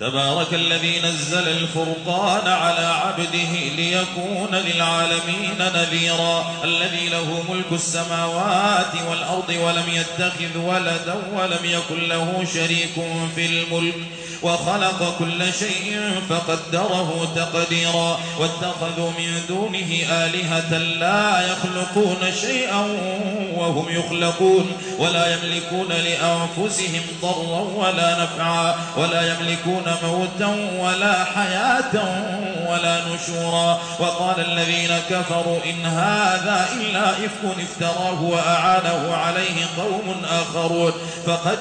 تبارك الذي نزل الفرقان على عبده ليكون للعالمين نذيرا الذي له ملك السماوات والأرض ولم يتخذ ولدا ولم يكن له شريك في الملك وخلق كل شيء فقدره تقديرا واتخذوا من دونه آلهة لا يخلقون شيئا وهم يخلقون ولا يملكون لأنفسهم ضرا ولا نفعا ولا يملكون موتا ولا حياة ولا نشورا وقال الذين كفروا إن هذا إلا إفك افتراه وأعانه عليه قوم آخرون فقد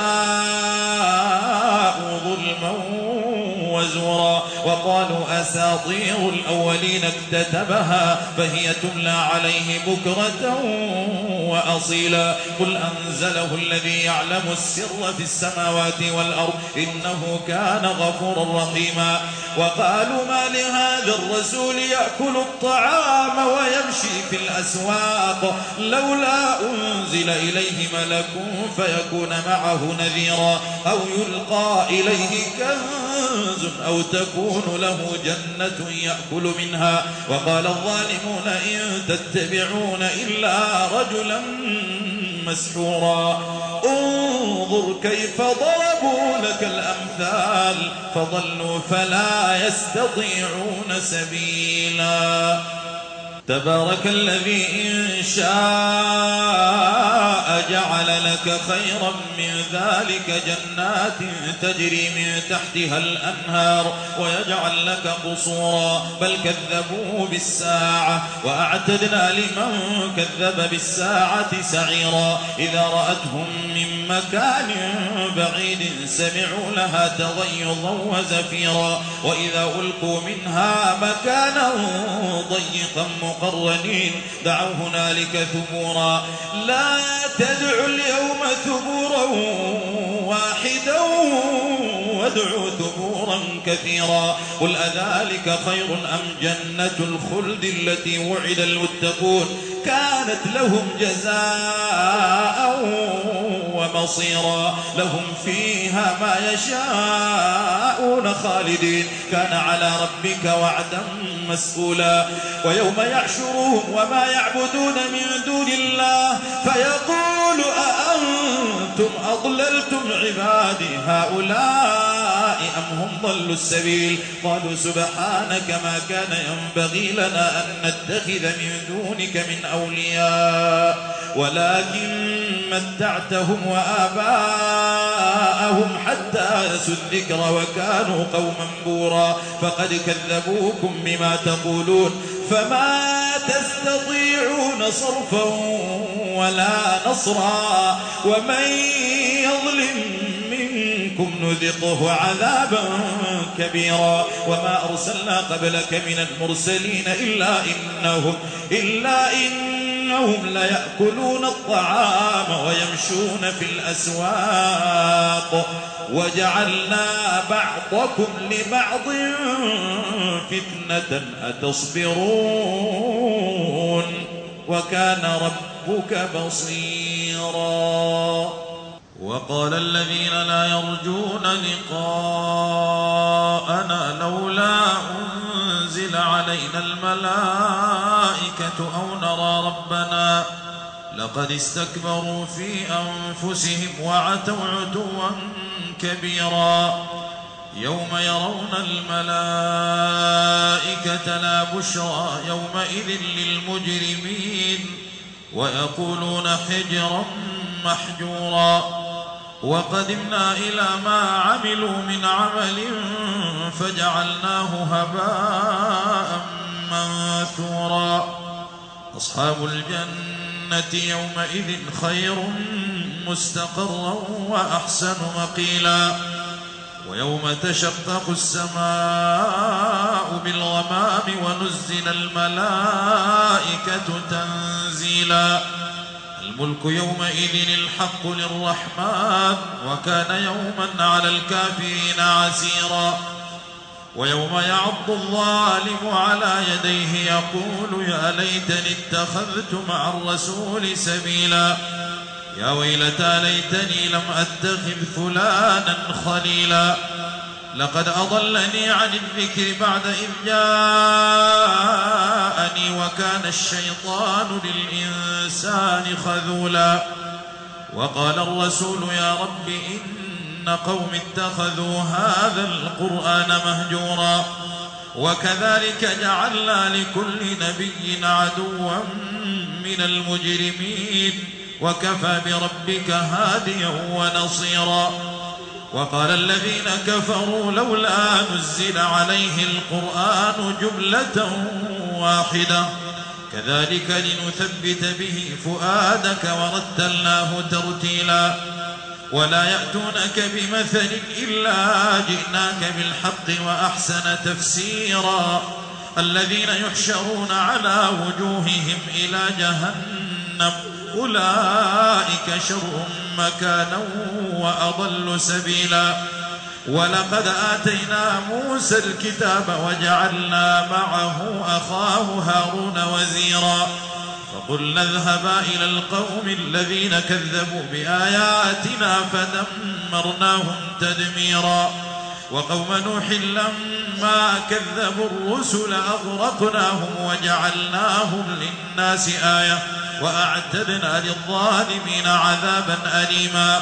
جاءوا ظلما وزورا وقالوا أساطير الأولين اكتتبها فهي تملى عليه بكرة وأصيلا قل أنزله الذي يعلم السر في السماوات والأرض إنه كان غفورا رحيما وقالوا ما لهذا الرسول يأكل الطعام ويمشي في الأسواق لولا أنزل إليه ملك فيكون معه نذيرا أو يلقى إليه كنز أو تكون له جنة يأكل منها وقال الظالمون إن تتبعون إلا رجلا مسحورا انظر كيف ضربوا لك الأمثال فضلوا فلا يستطيعون سبيلا تبارك الذي إن شاء جعل لك خيرا من ذلك جنات تجري من تحتها الأنهار ويجعل لك قصورا بل كذبوا بالساعة وأعتدنا لمن كذب بالساعة سعيرا إذا رأتهم من مكان بعيد سمعوا لها تغيظا وزفيرا وإذا ألقوا منها مكانا ضيقا مقرنين دعوا هنالك ثبورا لا تدعوا اليوم ثبورا واحدا وادعوا ثبورا كثيرا قل أذلك خير أم جنة الخلد التي وعد المتقون كانت لهم جزاء ومصيرا لهم فيها ما يشاءون خالدين كان على ربك وعدا مسئولا ويوم يحشرهم وما يعبدون من دون الله فيقول أأنتم أضللتم عبادي هؤلاء أم هم ضلوا السبيل قالوا سبحانك ما كان ينبغي لنا أن نتخذ من دونك من أولياء ولكن متعتهم وآباءهم حتى نسوا الذكر وكانوا قوما بورا فقد كذبوكم بما تقولون فما تستطيعون صرفا ولا نصرا ومن يظلم منكم نذقه عذابا كبيرا وما أرسلنا قبلك من المرسلين إلا إنهم ليأكلون الطعام ويمشون في الأسواق وجعلنا بعضكم لبعض فتنة أتصبرون وكان ربك بصيرا وقال الذين لا يرجون لقاءنا لولا أنزل علينا الملائكة أو نرى ربنا لقد استكبروا في أنفسهم وعتوا عتوا كبيرا يوم يرون الملائكة لا بشرى يومئذ للمجرمين ويقولون حجرا محجورا وقدمنا إلى ما عملوا من عمل فجعلناه هباء منثورا أصحاب الجنة يومئذ خير مستقرا وأحسن مقيلا ويوم تشقق السماء بالغمام ونزل الملائكة تنزيلا الملك يومئذ الحق للرحمن وكان يوما على الكافرين عسيرا ويوم يعض الظالم على يديه يقول يا ليتني اتخذت مع الرسول سبيلا يا ويلتى ليتني لم أتخذ فلانا خليلا لقد أضلني عن الذكر بعد إذ جاءني وكان الشيطان للإنسان خذولا. وقال الرسول يا رب إن قوم اتخذوا هذا القرآن مهجورا. وكذلك جعلنا لكل نبي عدوا من المجرمين وكفى بربك هاديا ونصيرا. وقال الذين كفروا لولا نزل عليه القرآن جملة واحدة كذلك لنثبت به فؤادك ورتلناه ترتيلا. ولا يأتونك بمثل إلا جئناك بالحق وأحسن تفسيرا. الذين يحشرون على وجوههم إلى جهنم أولئك شر مكانا وأضل سبيلا. ولقد آتينا موسى الكتاب وجعلنا معه أخاه هارون وزيرا. فقلنا اذهبا إلى القوم الذين كذبوا بآياتنا فدمرناهم تدميرا. وقوم نوح لما كذبوا الرسل أغرقناهم وجعلناهم للناس آية وأعتدنا للظالمين عذابا أليما.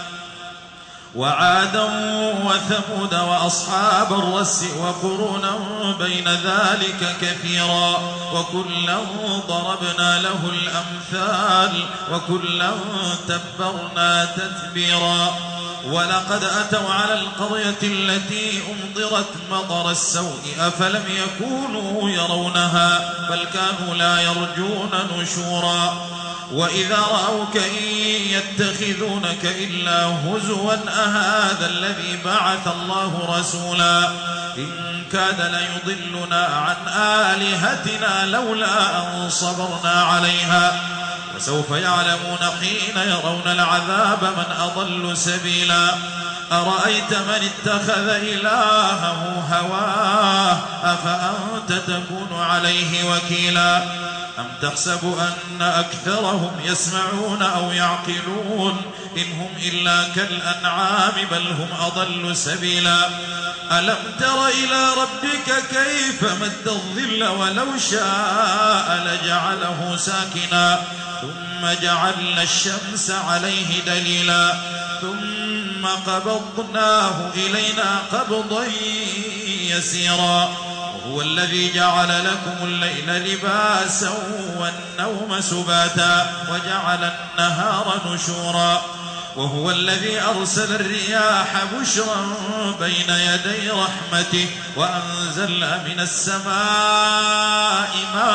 وعادا وثمود وأصحاب الرس وقرونا بين ذلك كثيرا. وكلا ضربنا له الأمثال وكلا تبرنا تتبيرا. ولقد أتوا على القرية التي أمطرت مطر السوء أفلم يكونوا يرونها بل كانوا لا يرجون نشورا. وإذا رأوك إن يتخذونك إلا هزوا أهذا الذي بعث الله رسولا إن كاد ليضلنا عن آلهتنا لولا أن صبرنا عليها. وسوف يعلمون حين يرون العذاب من أضل سبيلا. أرأيت من اتخذ إلهه هواه أفأنت تكون عليه وكيلا. أم تحسب أن أكثرهم يسمعون أو يعقلون إن هم إلا كالأنعام بل هم أضل سبيلا. ألم تر إلى ربك كيف مد الظل ولو شاء لجعله ساكنا ثم جعلنا الشمس عليه دليلا ثم قبضناه إلينا قبضا يسيرا. وهو الذي جعل لكم الليل لباسا والنوم سباتا وجعل النهار نشورا. وهو الذي أرسل الرياح بشرا بين يدي رحمته وأنزلنا من السماء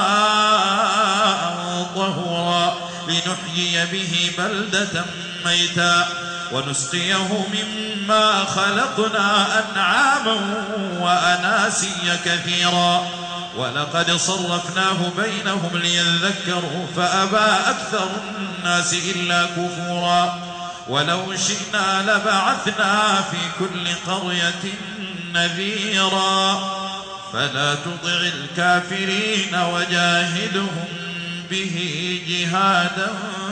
ماء طهورا لنحيي به بلدة ميتا ونسقيه مما خلقنا أنعاما وأناسيا كثيرا. ولقد صرفناه بينهم ليذكروا فأبى أكثر الناس إلا كفورا. ولو شئنا لبعثنا في كل قرية نذيرا فلا تطع الكافرين وجاهدهم به جهادا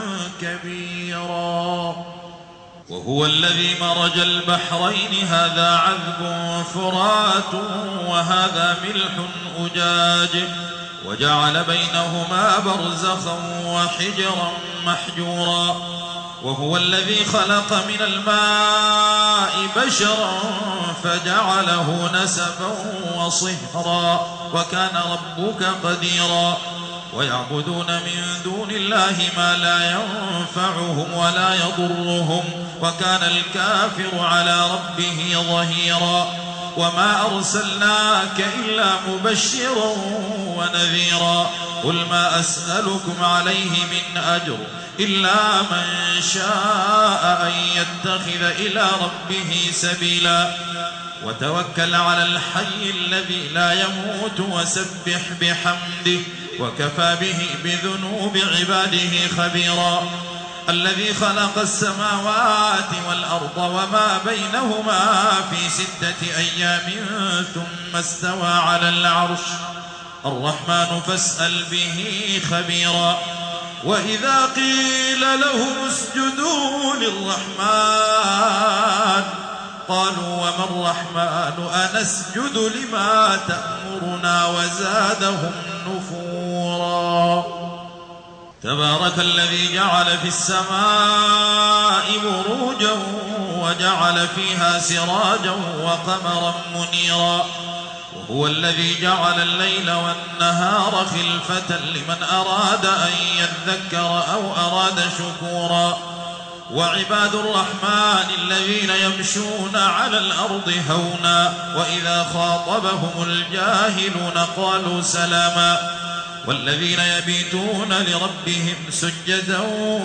كبيرا. وهو الذي مرج البحرين هذا عذب فرات وهذا ملح أجاج وجعل بينهما برزخا وحجرا محجورا. وهو الذي خلق من الماء بشرا فجعله نسبا وصهرا وكان ربك قديرا. ويعبدون من دون الله ما لا ينفعهم ولا يضرهم وكان الكافر على ربه ظهيرا. وما أرسلناك إلا مبشرا ونذيرا. قل ما أسألكم عليه من أجر إلا من شاء أن يتخذ إلى ربه سبيلا. وتوكل على الحي الذي لا يموت وسبح بحمده وكفى به بذنوب عباده خبيرا. الذي خلق السماوات والأرض وما بينهما في 6 أيام ثم استوى على العرش الرحمن فاسأل به خبيرا. وإذا قيل لهم اسجدوا للرحمن قالوا وما الرحمن أنسجد لما تأمرنا وزادهم نفورا تبارك الذي جعل في السماء بروجا وجعل فيها سراجا وقمرا منيرا وهو الذي جعل الليل والنهار خلفة لمن أراد أن يذكر أو أراد شكورا وعباد الرحمن الذين يمشون على الأرض هونا وإذا خاطبهم الجاهلون قالوا سلاما والذين يبيتون لربهم سجدا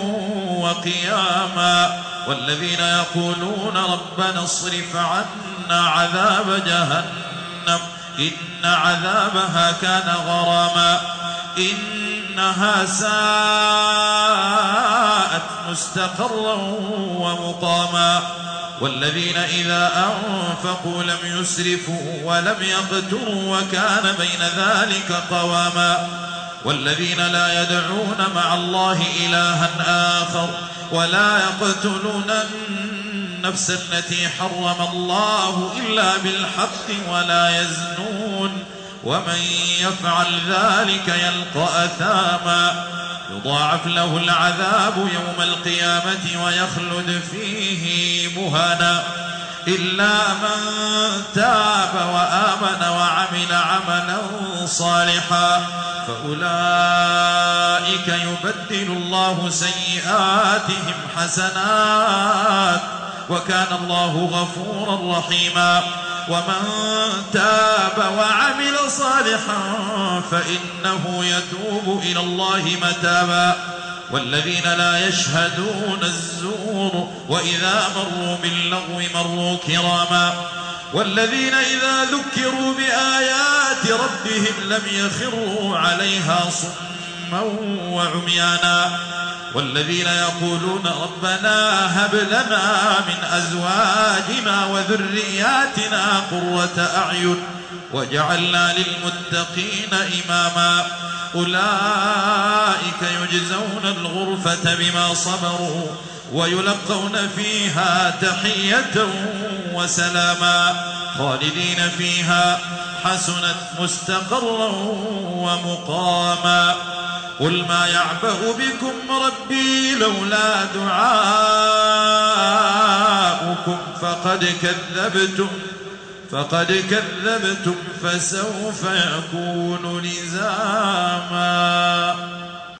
وقياما والذين يقولون ربنا اصرف عنا عذاب جهنم إن عذابها كان غراما إنها ساءت مستقرا ومقاما والذين إذا أنفقوا لم يسرفوا ولم يقتروا وكان بين ذلك قواما والذين لا يدعون مع الله إلها آخر ولا يقتلون النفس التي حرم الله إلا بالحق ولا يزنون ومن يفعل ذلك يلقى أثاما يضاعف له العذاب يوم القيامة ويخلد فيه مهانا إلا من تاب وآمن وعمل عملا صالحا فأولئك يبدل الله سيئاتهم حسنات وكان الله غفورا رحيما ومن تاب وعمل صالحا فإنه يتوب إلى الله متابا والذين لا يشهدون الزور وإذا مروا باللغو مروا كراما والذين إذا ذكروا بآيات ربهم لم يخروا عليها صما وعميانا والذين يقولون ربنا هب لنا من أزواجنا وذرياتنا قرة أعين وجعلنا للمتقين إماما أولئك يجزون الغرفة بما صبروا ويلقون فيها تحية وسلاما خالدين فيها حسنت مستقرا ومقاما قل ما يعبأ بكم ربي لولا دعاؤكم فقد كذبتم فسوف يكون لزاما